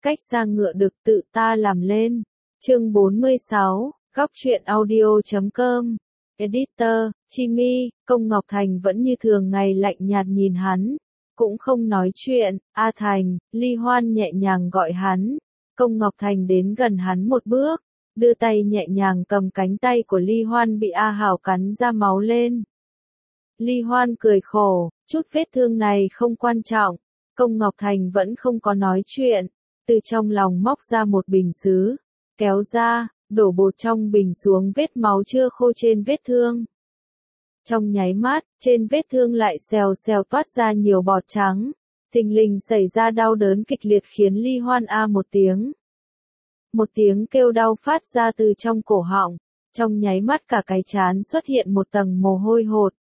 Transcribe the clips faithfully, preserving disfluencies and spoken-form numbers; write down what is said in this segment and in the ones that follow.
cách xa ngựa được tự ta làm lên. Chương bốn mươi sáu, góc truyện audio chấm com. Editor, Chimi, Công Ngọc Thành vẫn như thường ngày lạnh nhạt nhìn hắn, cũng không nói chuyện. A Thành, Ly Hoan nhẹ nhàng gọi hắn. Công Ngọc Thành đến gần hắn một bước, đưa tay nhẹ nhàng cầm cánh tay của Ly Hoan bị A Hảo cắn ra máu lên. Ly Hoan cười khổ, chút vết thương này không quan trọng. Công Ngọc Thành vẫn không có nói chuyện, từ trong lòng móc ra một bình sứ, kéo ra, đổ bột trong bình xuống vết máu chưa khô trên vết thương. Trong nháy mắt, trên vết thương lại xèo xèo toát ra nhiều bọt trắng, thình lình xảy ra đau đớn kịch liệt khiến Ly Hoan a một tiếng. Một tiếng kêu đau phát ra từ trong cổ họng, trong nháy mắt cả cái trán xuất hiện một tầng mồ hôi hột.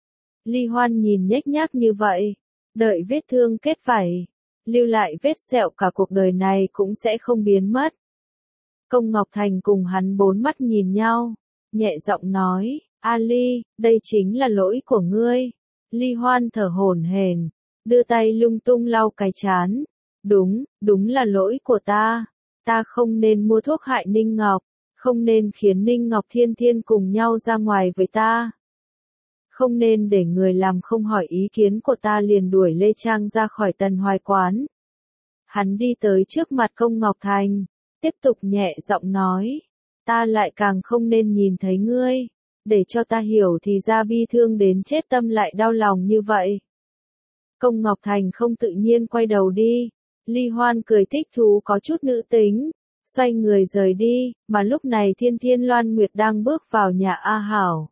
Ly Hoan nhìn nhếch nhác như vậy, đợi vết thương kết vảy, lưu lại vết sẹo cả cuộc đời này cũng sẽ không biến mất. Công Ngọc Thành cùng hắn bốn mắt nhìn nhau, nhẹ giọng nói, A Ly, đây chính là lỗi của ngươi. Ly Hoan thở hổn hển, đưa tay lung tung lau cái trán. Đúng, đúng là lỗi của ta. Ta không nên mua thuốc hại Ninh Ngọc, không nên khiến Ninh Ngọc Thiên Thiên cùng nhau ra ngoài với ta. Không nên để người làm không hỏi ý kiến của ta liền đuổi Lê Trang ra khỏi Tần Hoài quán. Hắn đi tới trước mặt Công Ngọc Thành, tiếp tục nhẹ giọng nói, ta lại càng không nên nhìn thấy ngươi, để cho ta hiểu thì ra bi thương đến chết tâm lại đau lòng như vậy. Công Ngọc Thành không tự nhiên quay đầu đi, Ly Hoan cười thích thú có chút nữ tính, xoay người rời đi, mà lúc này Thiên Thiên Loan Nguyệt đang bước vào nhà A Hảo.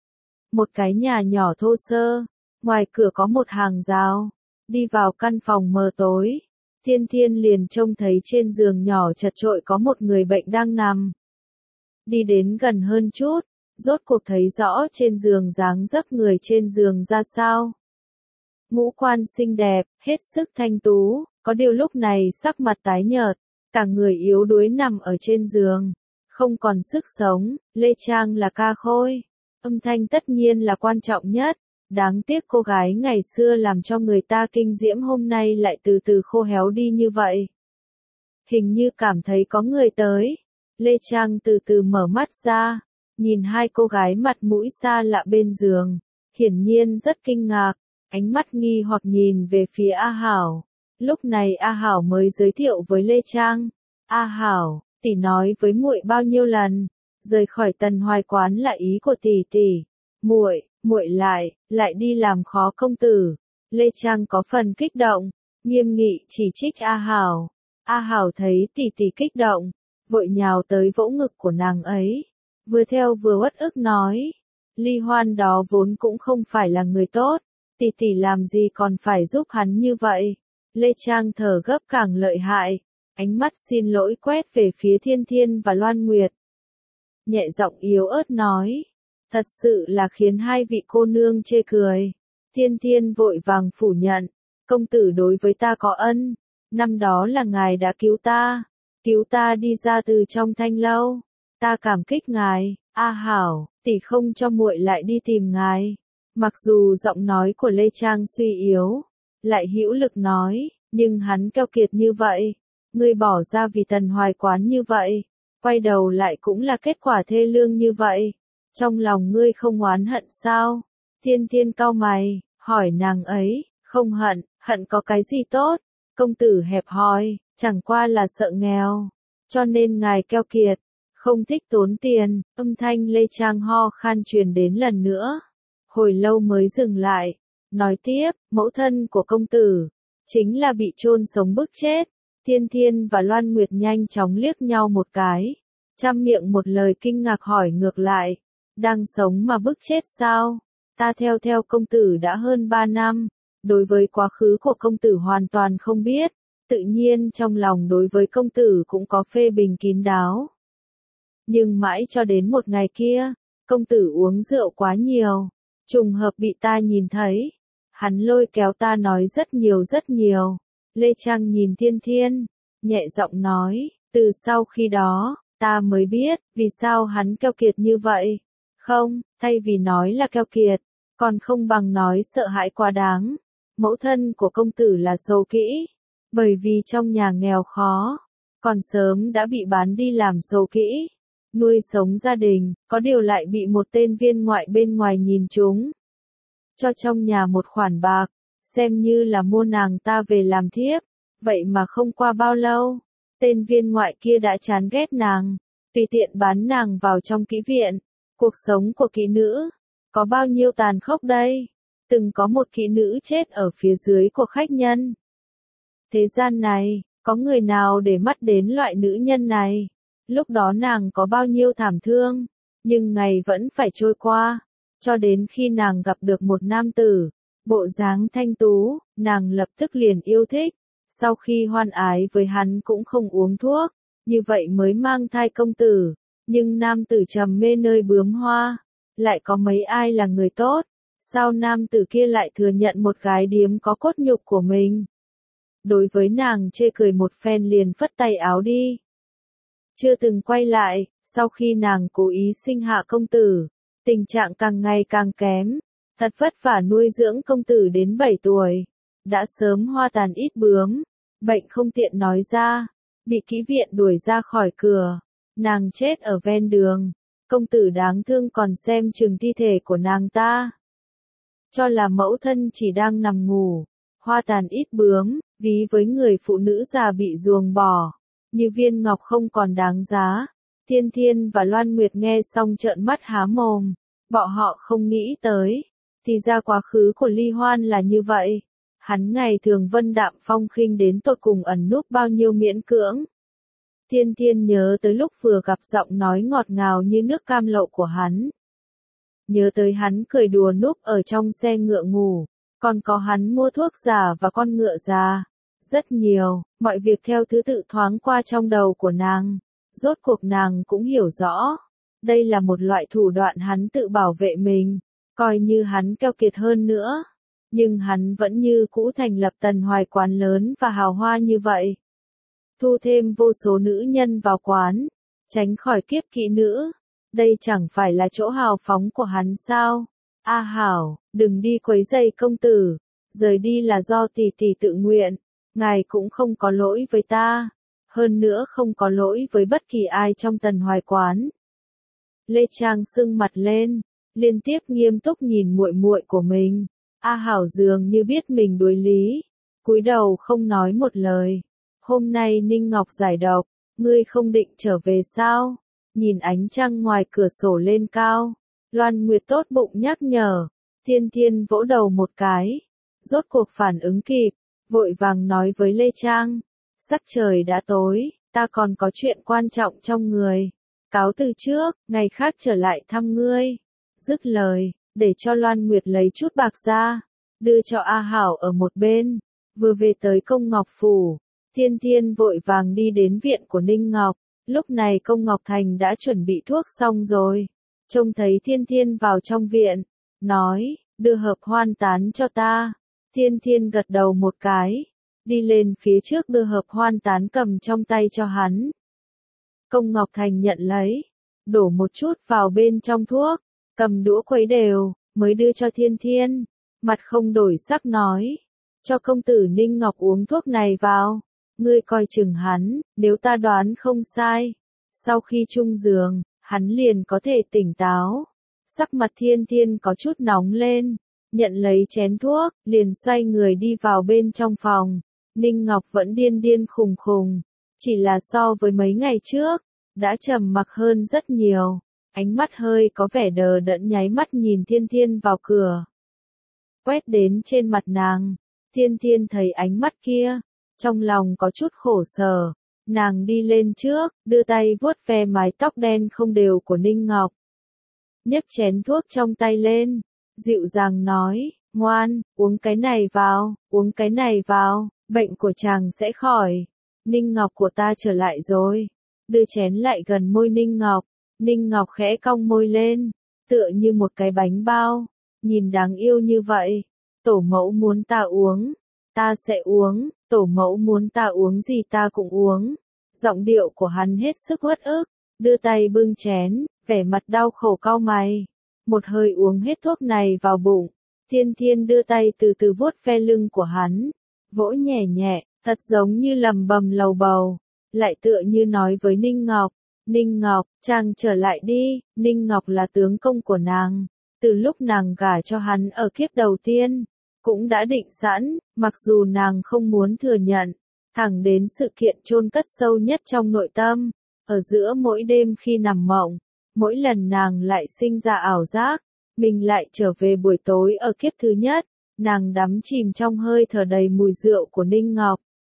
Một cái nhà nhỏ thô sơ, ngoài cửa có một hàng rào, đi vào căn phòng mờ tối. Thiên Thiên liền trông thấy trên giường nhỏ chật chội có một người bệnh đang nằm. Đi đến gần hơn chút, rốt cuộc thấy rõ trên giường dáng dấp người trên giường ra sao. Ngũ quan xinh đẹp, hết sức thanh tú, có điều lúc này sắc mặt tái nhợt, cả người yếu đuối nằm ở trên giường, không còn sức sống. Lê Trang là ca khôi, âm thanh tất nhiên là quan trọng nhất. Đáng tiếc cô gái ngày xưa làm cho người ta kinh diễm hôm nay lại từ từ khô héo đi như vậy. Hình như cảm thấy có người tới. Lê Trang từ từ mở mắt ra, nhìn hai cô gái mặt mũi xa lạ bên giường, hiển nhiên rất kinh ngạc, ánh mắt nghi hoặc nhìn về phía A Hảo. Lúc này A Hảo mới giới thiệu với Lê Trang, A Hảo, tỷ nói với muội bao nhiêu lần, rời khỏi Tần Hoài quán là ý của tỷ tỷ, muội muội lại, lại đi làm khó công tử. Lê Trang có phần kích động, nghiêm nghị chỉ trích A Hảo. A Hảo thấy tỷ tỷ kích động, vội nhào tới vỗ ngực của nàng ấy, vừa theo vừa uất ức nói, Ly Hoan đó vốn cũng không phải là người tốt, tỷ tỷ làm gì còn phải giúp hắn như vậy. Lê Trang thở gấp càng lợi hại, ánh mắt xin lỗi quét về phía Thiên Thiên và Loan Nguyệt. Nhẹ giọng yếu ớt nói, thật sự là khiến hai vị cô nương chê cười. Thiên Thiên vội vàng phủ nhận, công tử đối với ta có ân, năm đó là ngài đã cứu ta, cứu ta đi ra từ trong thanh lâu, ta cảm kích ngài. A Hảo, tỷ không cho muội lại đi tìm ngài. Mặc dù giọng nói của Lê Trang suy yếu, lại hữu lực nói, nhưng hắn keo kiệt như vậy, ngươi bỏ ra vì Tần Hoài quán như vậy, quay đầu lại cũng là kết quả thê lương như vậy. Trong lòng ngươi không oán hận sao? Thiên Thiên cau mày, hỏi nàng ấy, không hận, hận có cái gì tốt? Công tử hẹp hòi, chẳng qua là sợ nghèo, cho nên ngài keo kiệt, không thích tốn tiền. Âm thanh Lê Trang ho khan truyền đến lần nữa, hồi lâu mới dừng lại, nói tiếp, mẫu thân của công tử, chính là bị chôn sống bức chết. Thiên Thiên và Loan Nguyệt nhanh chóng liếc nhau một cái, trăm miệng một lời kinh ngạc hỏi ngược lại, đang sống mà bức chết sao? Ta theo theo công tử đã hơn ba năm, đối với quá khứ của công tử hoàn toàn không biết, tự nhiên trong lòng đối với công tử cũng có phê bình kín đáo. Nhưng mãi cho đến một ngày kia, công tử uống rượu quá nhiều, trùng hợp bị ta nhìn thấy, hắn lôi kéo ta nói rất nhiều rất nhiều. Lê Trang nhìn Thiên Thiên, nhẹ giọng nói, từ sau khi đó, ta mới biết, vì sao hắn keo kiệt như vậy. Không, thay vì nói là keo kiệt, còn không bằng nói sợ hãi quá đáng. Mẫu thân của công tử là xấu kỹ, Bởi vì trong nhà nghèo khó, còn sớm đã bị bán đi làm sổ kỹ, nuôi sống gia đình, có điều lại bị một tên viên ngoại bên ngoài nhìn trúng. Cho trong nhà một khoản bạc, xem như là mua nàng ta về làm thiếp, vậy mà không qua bao lâu, tên viên ngoại kia đã chán ghét nàng, tùy tiện bán nàng vào trong kỹ viện. Cuộc sống của kỹ nữ, có bao nhiêu tàn khốc đây, từng có một kỹ nữ chết ở phía dưới của khách nhân. Thế gian này, có người nào để mắt đến loại nữ nhân này, lúc đó nàng có bao nhiêu thảm thương, nhưng ngày vẫn phải trôi qua, cho đến khi nàng gặp được một nam tử, bộ dáng thanh tú, nàng lập tức liền yêu thích, sau khi hoan ái với hắn cũng không uống thuốc, như vậy mới mang thai công tử, nhưng nam tử trầm mê nơi bướm hoa, lại có mấy ai là người tốt, sao nam tử kia lại thừa nhận một gái điếm có cốt nhục của mình. Đối với nàng chê cười một phen liền phất tay áo đi. Chưa từng quay lại, sau khi nàng cố ý sinh hạ công tử, tình trạng càng ngày càng kém, thật vất vả nuôi dưỡng công tử đến bảy tuổi, đã sớm hoa tàn ít bướm, bệnh không tiện nói ra, bị kỹ viện đuổi ra khỏi cửa, nàng chết ở ven đường, công tử đáng thương còn xem chừng thi thể của nàng ta. Cho là mẫu thân chỉ đang nằm ngủ, hoa tàn ít bướm, ví với người phụ nữ già bị ruồng bỏ, như viên ngọc không còn đáng giá. Thiên Thiên và Loan Nguyệt nghe xong trợn mắt há mồm, bọn họ không nghĩ tới, thì ra quá khứ của Ly Hoan là như vậy. Hắn ngày thường vân đạm phong khinh đến tột cùng ẩn núp bao nhiêu miễn cưỡng. Thiên Thiên nhớ tới lúc vừa gặp giọng nói ngọt ngào như nước cam lậu của hắn. Nhớ tới hắn cười đùa núp ở trong xe ngựa ngủ, còn có hắn mua thuốc giả và con ngựa già. Rất nhiều, mọi việc theo thứ tự thoáng qua trong đầu của nàng. Rốt cuộc nàng cũng hiểu rõ, đây là một loại thủ đoạn hắn tự bảo vệ mình, coi như hắn keo kiệt hơn nữa, nhưng hắn vẫn như cũ thành lập tần hoài quán lớn và hào hoa như vậy. Thu thêm vô số nữ nhân vào quán, tránh khỏi kiếp kỹ nữ, đây chẳng phải là chỗ hào phóng của hắn sao? A Hảo, đừng đi quấy rầy công tử, rời đi là do tỷ tỷ tự nguyện, ngài cũng không có lỗi với ta. Hơn nữa không có lỗi với bất kỳ ai trong tần hoài quán. Lê Trang sưng mặt lên, liên tiếp nghiêm túc nhìn muội muội của mình. A Hảo dường như biết mình đối lý, cúi đầu không nói một lời. Hôm nay Ninh Ngọc giải độc, ngươi không định trở về sao? Nhìn ánh trăng ngoài cửa sổ lên cao, Loan Nguyệt tốt bụng nhắc nhở. Thiên Thiên vỗ đầu một cái, rốt cuộc phản ứng kịp, vội vàng nói với Lê Trang. Sắc trời đã tối, ta còn có chuyện quan trọng trong người. Cáo từ trước, ngày khác trở lại thăm ngươi. Dứt lời, để cho Loan Nguyệt lấy chút bạc ra, đưa cho A Hảo ở một bên. Vừa về tới Công Ngọc Phủ, Thiên Thiên vội vàng đi đến viện của Ninh Ngọc. Lúc này Công Ngọc Thành đã chuẩn bị thuốc xong rồi. Trông thấy Thiên Thiên vào trong viện, nói, đưa hộp hoan tán cho ta. Thiên Thiên gật đầu một cái. Đi lên phía trước đưa hộp hoan tán cầm trong tay cho hắn. Công Ngọc Thành nhận lấy, đổ một chút vào bên trong thuốc, cầm đũa khuấy đều, mới đưa cho Thiên Thiên, mặt không đổi sắc nói, cho công tử Ninh Ngọc uống thuốc này vào, ngươi coi chừng hắn, nếu ta đoán không sai, sau khi chung giường, hắn liền có thể tỉnh táo. Sắc mặt Thiên Thiên có chút nóng lên, nhận lấy chén thuốc, liền xoay người đi vào bên trong phòng. Ninh Ngọc vẫn điên điên khùng khùng, chỉ là so với mấy ngày trước, đã trầm mặc hơn rất nhiều, ánh mắt hơi có vẻ đờ đẫn nháy mắt nhìn Thiên Thiên vào cửa. Quét đến trên mặt nàng, Thiên Thiên thấy ánh mắt kia, trong lòng có chút khổ sở, nàng đi lên trước, đưa tay vuốt ve mái tóc đen không đều của Ninh Ngọc. Nhấc chén thuốc trong tay lên, dịu dàng nói, ngoan, uống cái này vào, uống cái này vào. Bệnh của chàng sẽ khỏi. Ninh Ngọc của ta trở lại rồi. Đưa chén lại gần môi Ninh Ngọc. Ninh Ngọc khẽ cong môi lên, tựa như một cái bánh bao, nhìn đáng yêu như vậy. Tổ mẫu muốn ta uống, ta sẽ uống, tổ mẫu muốn ta uống gì ta cũng uống. Giọng điệu của hắn hết sức uất ức, đưa tay bưng chén, vẻ mặt đau khổ cau mày. Một hơi uống hết thuốc này vào bụng, Thiên Thiên đưa tay từ từ vuốt ve lưng của hắn. Vỗ nhẹ nhẹ, thật giống như lầm bầm lầu bầu, lại tựa như nói với Ninh Ngọc, Ninh Ngọc, chàng trở lại đi, Ninh Ngọc là tướng công của nàng, từ lúc nàng gả cho hắn ở kiếp đầu tiên, cũng đã định sẵn, mặc dù nàng không muốn thừa nhận, thẳng đến sự kiện chôn cất sâu nhất trong nội tâm, ở giữa mỗi đêm khi nằm mộng, mỗi lần nàng lại sinh ra ảo giác, mình lại trở về buổi tối ở kiếp thứ nhất, nàng đắm chìm trong hơi thở đầy mùi rượu của Ninh Ngọc.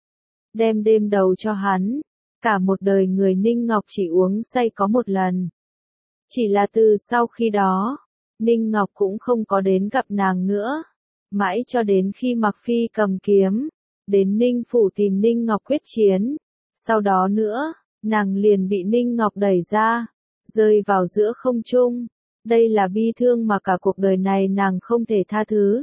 Đem đêm đầu cho hắn, cả một đời người Ninh Ngọc chỉ uống say có một lần. Chỉ là từ sau khi đó, Ninh Ngọc cũng không có đến gặp nàng nữa, mãi cho đến khi Mặc Phi cầm kiếm, đến Ninh Phủ tìm Ninh Ngọc quyết chiến, sau đó nữa, nàng liền bị Ninh Ngọc đẩy ra, rơi vào giữa không trung, đây là bi thương mà cả cuộc đời này nàng không thể tha thứ.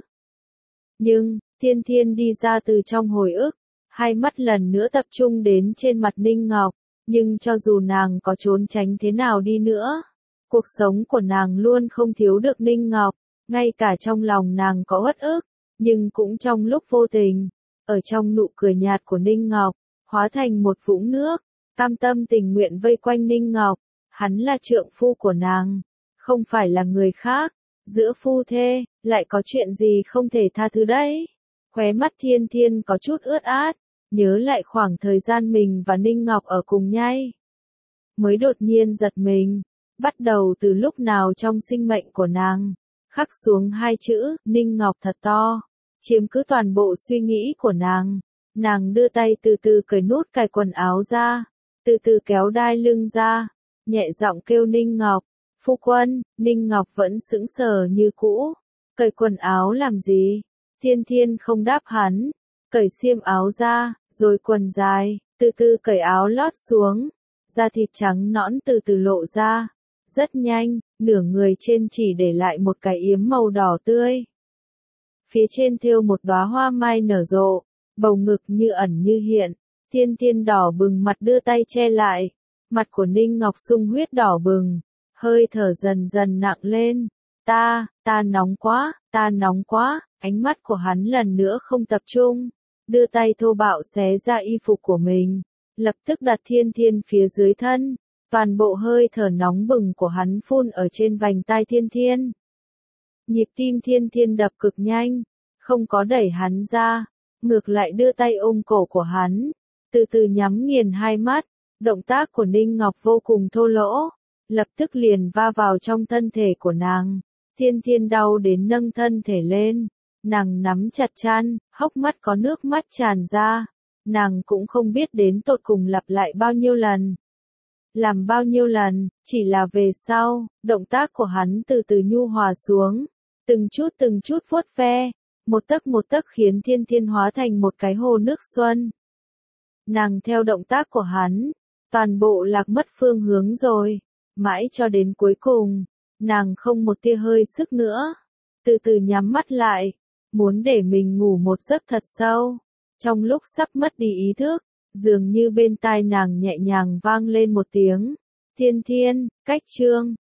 Nhưng, Thiên Thiên đi ra từ trong hồi ức, hai mắt lần nữa tập trung đến trên mặt Ninh Ngọc, nhưng cho dù nàng có trốn tránh thế nào đi nữa, cuộc sống của nàng luôn không thiếu được Ninh Ngọc, ngay cả trong lòng nàng có uất ức, nhưng cũng trong lúc vô tình, ở trong nụ cười nhạt của Ninh Ngọc, hóa thành một vũng nước, cam tâm tình nguyện vây quanh Ninh Ngọc, hắn là trượng phu của nàng, không phải là người khác, giữa phu thê, lại có chuyện gì không thể tha thứ đấy. Khóe mắt Thiên Thiên có chút ướt át, nhớ lại khoảng thời gian mình và Ninh Ngọc ở cùng nhau. Mới đột nhiên giật mình, bắt đầu từ lúc nào trong sinh mệnh của nàng, khắc xuống hai chữ, Ninh Ngọc thật to, chiếm cứ toàn bộ suy nghĩ của nàng. Nàng đưa tay từ từ cởi nút cài quần áo ra, từ từ kéo đai lưng ra, nhẹ giọng kêu Ninh Ngọc, phu quân. Ninh Ngọc vẫn sững sờ như cũ, cởi quần áo làm gì? Thiên Thiên không đáp hắn, cởi xiêm áo ra, rồi quần dài, từ từ cởi áo lót xuống, da thịt trắng nõn từ từ lộ ra, rất nhanh, nửa người trên chỉ để lại một cái yếm màu đỏ tươi. Phía trên thêu một đóa hoa mai nở rộ, bầu ngực như ẩn như hiện, Thiên Thiên đỏ bừng mặt đưa tay che lại, mặt của Ninh Ngọc sung huyết đỏ bừng, hơi thở dần dần nặng lên, ta, ta nóng quá, ta nóng quá, ánh mắt của hắn lần nữa không tập trung, đưa tay thô bạo xé ra y phục của mình, lập tức đặt Thiên Thiên phía dưới thân, toàn bộ hơi thở nóng bừng của hắn phun ở trên vành tai Thiên Thiên. Nhịp tim Thiên Thiên đập cực nhanh, không có đẩy hắn ra, ngược lại đưa tay ôm cổ của hắn, từ từ nhắm nghiền hai mắt, động tác của Ninh Ngọc vô cùng thô lỗ, lập tức liền va vào trong thân thể của nàng. Thiên Thiên đau đến nâng thân thể lên, nàng nắm chặt chăn, hốc mắt có nước mắt tràn ra, nàng cũng không biết đến tột cùng lặp lại bao nhiêu lần. Làm bao nhiêu lần, chỉ là về sau, động tác của hắn từ từ nhu hòa xuống, từng chút từng chút vuốt ve, một tấc một tấc khiến Thiên Thiên hóa thành một cái hồ nước xuân. Nàng theo động tác của hắn, toàn bộ lạc mất phương hướng rồi, mãi cho đến cuối cùng, nàng không một tia hơi sức nữa, từ từ nhắm mắt lại, muốn để mình ngủ một giấc thật sâu. Trong lúc sắp mất đi ý thức, dường như bên tai nàng nhẹ nhàng vang lên một tiếng, Thiên Thiên, cách chương.